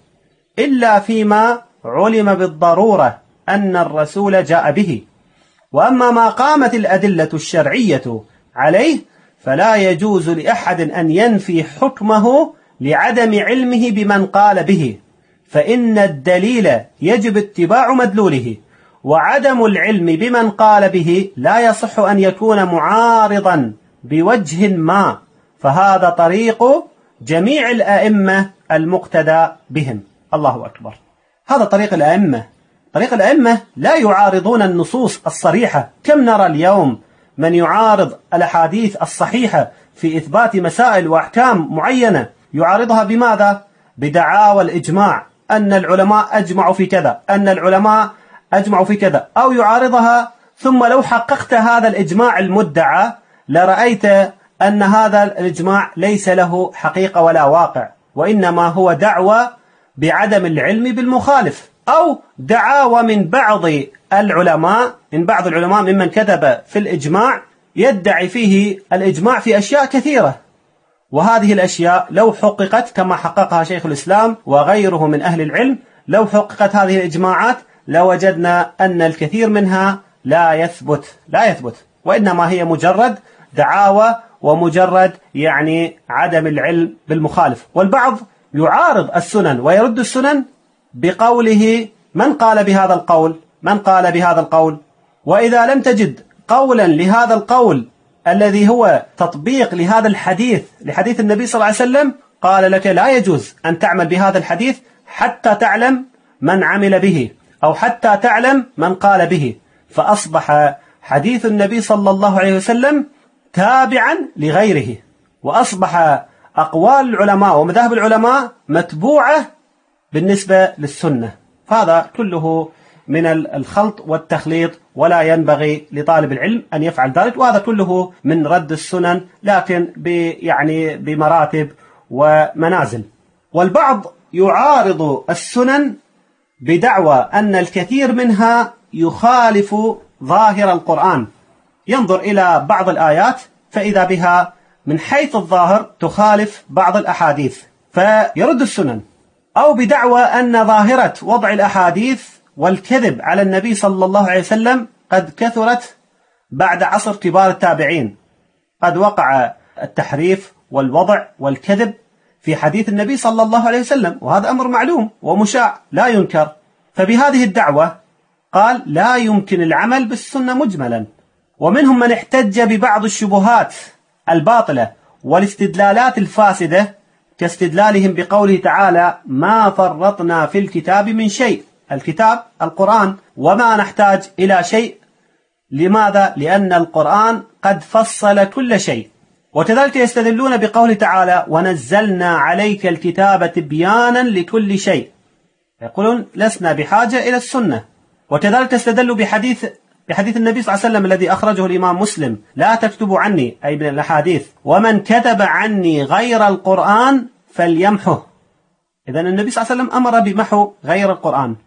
إلا فيما علم بالضرورة أن الرسول جاء به، وأما ما قامت الأدلة الشرعية عليه فلا يجوز لأحد أن ينفي حكمه لعدم علمه بمن قال به، فإن الدليل يجب اتباع مدلوله، وعدم العلم بمن قال به لا يصح أن يكون معارضا بوجه ما، فهذا طريق جميع الأئمة المقتدى بهم. الله أكبر، هذا طريق الأئمة. طريق الأئمة لا يعارضون النصوص الصريحة. كم نرى اليوم من يعارض الأحاديث الصحيحة في إثبات مسائل وأحكام معينة، يعارضها بماذا؟ بدعاوى الإجماع، أن العلماء أجمعوا في كذا، أن العلماء أجمعوا في كذا، أو يعارضها ثم لو حققت هذا الإجماع المدعى لرأيت أن هذا الإجماع ليس له حقيقة ولا واقع، وإنما هو دعوة بعدم العلم بالمخالف، أو دعاوى من بعض العلماء ممن كتب في الإجماع يدعي فيه الإجماع في أشياء كثيرة، وهذه الأشياء لو حققت كما حققها شيخ الإسلام وغيره من أهل العلم، لو حققت هذه الإجماعات لوجدنا أن الكثير منها لا يثبت، وإنما هي مجرد دعاوى ومجرد عدم العلم بالمخالف. والبعض يعارض السنن ويرد السنن بقوله من قال بهذا القول، وإذا لم تجد قولا لهذا القول الذي هو تطبيق لهذا الحديث لحديث النبي صلى الله عليه وسلم، قال لك لا يجوز أن تعمل بهذا الحديث حتى تعلم من عمل به أو حتى تعلم من قال به، فأصبح حديث النبي صلى الله عليه وسلم تابعا لغيره، وأصبح أقوال العلماء ومذاهب العلماء متبوعة بالنسبة للسنة. فهذا كله من الخلط والتخليط، ولا ينبغي لطالب العلم أن يفعل ذلك، وهذا كله من رد السنن، لكن بمراتب ومنازل. والبعض يعارض السنن بدعوى أن الكثير منها يخالف ظاهر القرآن، ينظر إلى بعض الآيات فإذا بها من حيث الظاهر تخالف بعض الأحاديث فيرد السنن، أو بدعوى أن ظاهرة وضع الأحاديث والكذب على النبي صلى الله عليه وسلم قد كثرت بعد عصر كبار التابعين، قد وقع التحريف والوضع والكذب في حديث النبي صلى الله عليه وسلم، وهذا أمر معلوم ومشاع لا ينكر. فبهذه الدعوة قال لا يمكن العمل بالسنة مجملا. ومنهم من احتج ببعض الشبهات الباطلة والاستدلالات الفاسدة كاستدلالهم بقوله تعالى ما فرطنا في الكتاب من شيء، الكتاب القرآن، وما نحتاج إلى شيء. لماذا؟ لأن القرآن قد فصل كل شيء. وكذلك يستدلون بقوله تعالى ونزلنا عليك الكتاب تبيانا لكل شيء، يقولون لسنا بحاجة إلى السنة. وكذلك استدلوا بحديث النبي صلى الله عليه وسلم الذي أخرجه الإمام مسلم لا تكتبوا عني، أي من الأحاديث، ومن كتب عني غير القرآن فليمحه. إذن النبي صلى الله عليه وسلم أمر بمحو غير القرآن.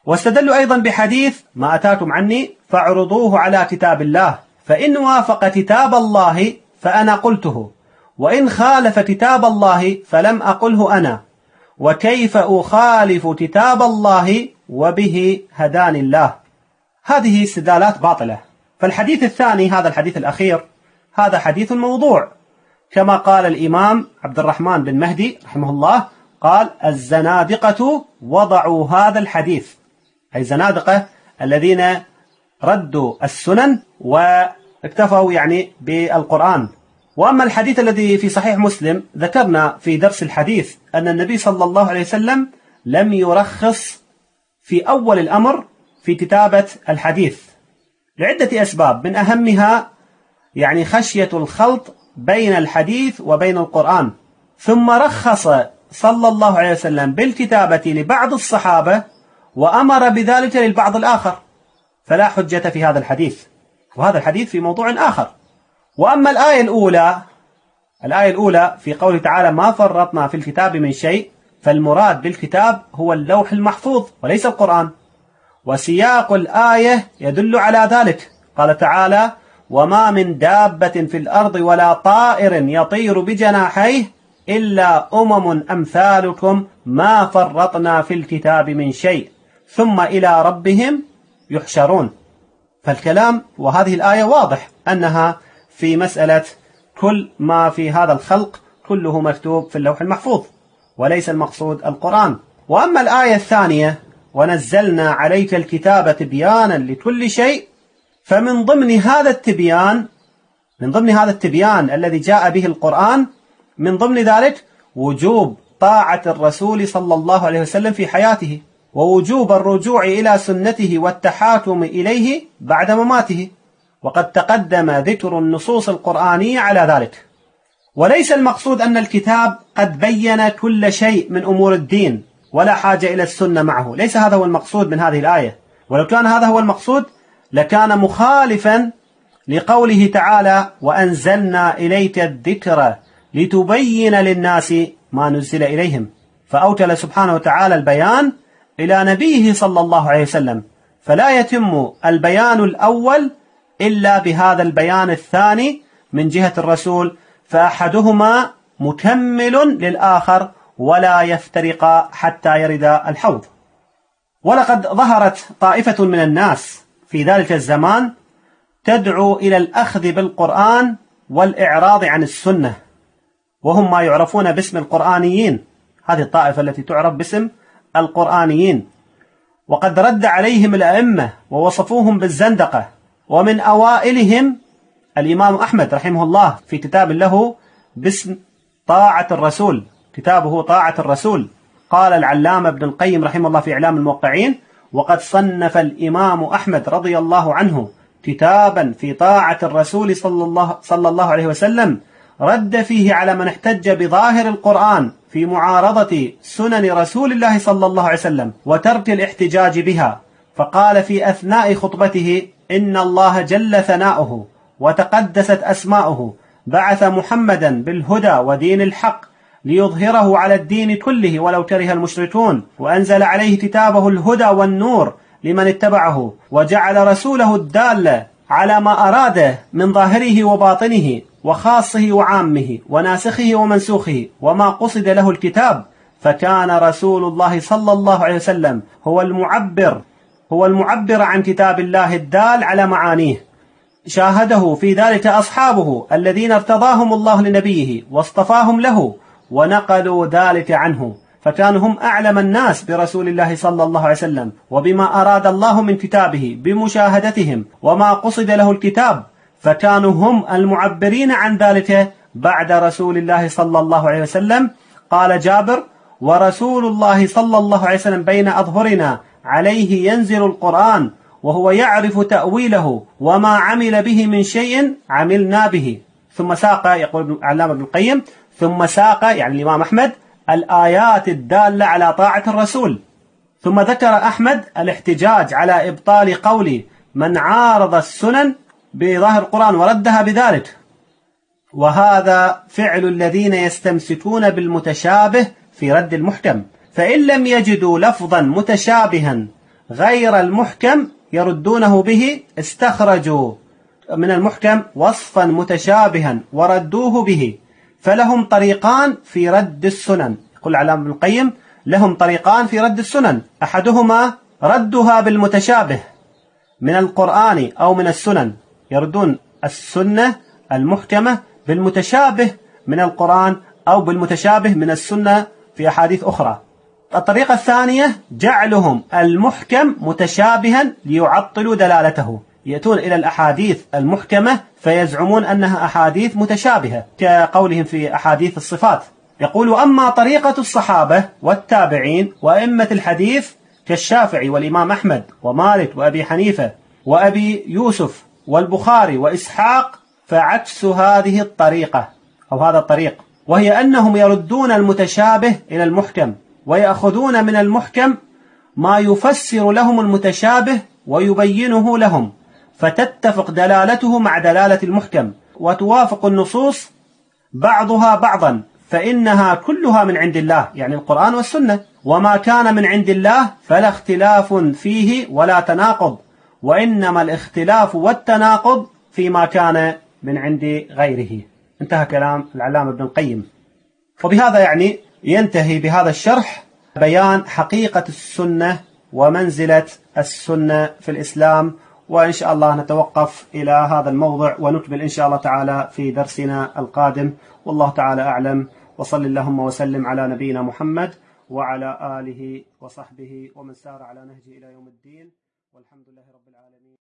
واستدلوا أيضا بحديث ما أتاكم عني فاعرضوه على كتاب الله، فإن وافق كتاب الله فأنا قلته، وإن خالف كتاب الله فلم أقله أنا، وكيف أخالف كتاب الله وبه هداني الله. هذه استدلالات باطلة. فالحديث الثاني، هذا الحديث الأخير، هذا حديث موضوع، كما قال الإمام عبد الرحمن بن مهدي رحمه الله، قال الزنادقة وضعوا هذا الحديث، أي زنادقة الذين ردوا السنن واكتفوا بالقرآن. وأما الحديث الذي في صحيح مسلم، ذكرنا في درس الحديث أن النبي صلى الله عليه وسلم لم يرخص في أول الأمر في كتابة الحديث لعدة أسباب، من أهمها خشية الخلط بين الحديث وبين القرآن. ثم رخص صلى الله عليه وسلم بالكتابة لبعض الصحابة وأمر بذلك للبعض الآخر، فلا حجة في هذا الحديث، وهذا الحديث في موضوع آخر. وأما الآية الأولى في قوله تعالى ما فرطنا في الكتاب من شيء، فالمراد بالكتاب هو اللوح المحفوظ وليس القرآن، وسياق الآية يدل على ذلك. قال تعالى وما من دابة في الأرض ولا طائر يطير بجناحيه إلا أمم أمثالكم ما فرطنا في الكتاب من شيء ثم إلى ربهم يحشرون. فالكلام وهذه الآية واضح أنها في مسألة كل ما في هذا الخلق كله مكتوب في اللوح المحفوظ وليس المقصود القرآن. وأما الآية الثانية ونزلنا عليك الكتاب تبيانا لكل شيء، فمن ضمن هذا التبيان الذي جاء به القرآن، من ضمن ذلك وجوب طاعة الرسول صلى الله عليه وسلم في حياته، ووجوب الرجوع إلى سنته والتحاكم إليه بعد مماته، وقد تقدم ذكر النصوص القرآنية على ذلك. وليس المقصود أن الكتاب قد بين كل شيء من أمور الدين ولا حاجة إلى السنة معه، ليس هذا هو المقصود من هذه الآية، ولو كان هذا هو المقصود لكان مخالفا لقوله تعالى وأنزلنا إليك الذكر لتبين للناس ما نزل إليهم، فأوتل سبحانه وتعالى البيان إلى نبيه صلى الله عليه وسلم، فلا يتم البيان الأول إلا بهذا البيان الثاني من جهة الرسول، فأحدهما مكمل للآخر ولا يفترق حتى يرد الحوض. ولقد ظهرت طائفة من الناس في ذلك الزمان تدعو إلى الأخذ بالقرآن والإعراض عن السنة، وهم ما يعرفون باسم القرآنيين، هذه الطائفة التي تعرف باسم القرآنيين، وقد رد عليهم الأئمة ووصفوهم بالزندقة. ومن أوائلهم الإمام أحمد رحمه الله في كتاب له باسم طاعة الرسول، كتابه طاعة الرسول. قال العلامة ابن القيم رحمه الله في إعلام الموقعين وقد صنف الإمام أحمد رضي الله عنه كتابا في طاعة الرسول صلى الله عليه وسلم رد فيه على من احتج بظاهر القرآن في معارضة سنن رسول الله صلى الله عليه وسلم وترك الاحتجاج بها. فقال في أثناء خطبته إن الله جل ثناؤه وتقدست أسماؤه بعث محمدا بالهدى ودين الحق ليظهره على الدين كله ولو كره المشركون، وأنزل عليه كتابه الهدى والنور لمن اتبعه، وجعل رسوله الدال على ما أراده من ظاهره وباطنه وخاصه وعامه وناسخه ومنسوخه وما قصد له الكتاب. فكان رسول الله صلى الله عليه وسلم هو المعبر عن كتاب الله الدال على معانيه، شاهده في ذلك أصحابه الذين ارتضاهم الله لنبيه واصطفاهم له ونقلوا ذلك عنه، فكانوا هم أعلم الناس برسول الله صلى الله عليه وسلم وبما أراد الله من كتابه بمشاهدتهم وما قصد له الكتاب، فكانوا هم المعبرين عن ذلك بعد رسول الله صلى الله عليه وسلم. قال جابر ورسول الله صلى الله عليه وسلم بين أظهرنا عليه ينزل القرآن وهو يعرف تأويله وما عمل به من شيء عملنا به. ثم ساق، يقول علامة ابن القيم، ثم ساق يعني الإمام أحمد الآيات الدالة على طاعة الرسول. ثم ذكر أحمد الاحتجاج على إبطال قول من عارض السنن بظاهر القرآن وردها بذلك، وهذا فعل الذين يستمسكون بالمتشابه في رد المحكم، فإن لم يجدوا لفظا متشابها غير المحكم يردونه به، استخرجوا من المحكم وصفا متشابها وردوه به، فلهم طريقان في رد السنن. يقول العلامة ابن القيم: لهم طريقان في رد السنن، أحدهما ردها بالمتشابه من القرآن أو من السنن، يردون السنة المحكمة بالمتشابه من القرآن أو بالمتشابه من السنة في أحاديث أخرى. الطريقة الثانية جعلهم المحكم متشابها ليعطلوا دلالته، يأتون إلى الأحاديث المحكمة فيزعمون أنها أحاديث متشابهة، كقولهم في أحاديث الصفات. يقول: أما طريقة الصحابة والتابعين وأئمة الحديث كالشافعي والإمام أحمد ومالك وأبي حنيفة وأبي يوسف والبخاري وإسحاق، فعكس هذه الطريقة أو هذا الطريق، وهي أنهم يردون المتشابه إلى المحكم، ويأخذون من المحكم ما يفسر لهم المتشابه ويبينه لهم، فتتفق دلالته مع دلالة المحكم، وتوافق النصوص بعضها بعضا، فإنها كلها من عند الله، يعني القرآن والسنة. وما كان من عند الله فلا اختلاف فيه ولا تناقض، وإنما الاختلاف والتناقض فيما كان من عند غيره. انتهى كلام العلامة ابن القيم. وبهذا يعني ينتهي بهذا الشرح بيان حقيقة السنة ومنزلة السنة في الإسلام. وإن شاء الله نتوقف إلى هذا الموضع ونكمل إن شاء الله تعالى في درسنا القادم، والله تعالى أعلم، وصل اللهم وسلم على نبينا محمد وعلى آله وصحبه ومن سار على نهجه إلى يوم الدين، والحمد لله رب العالمين.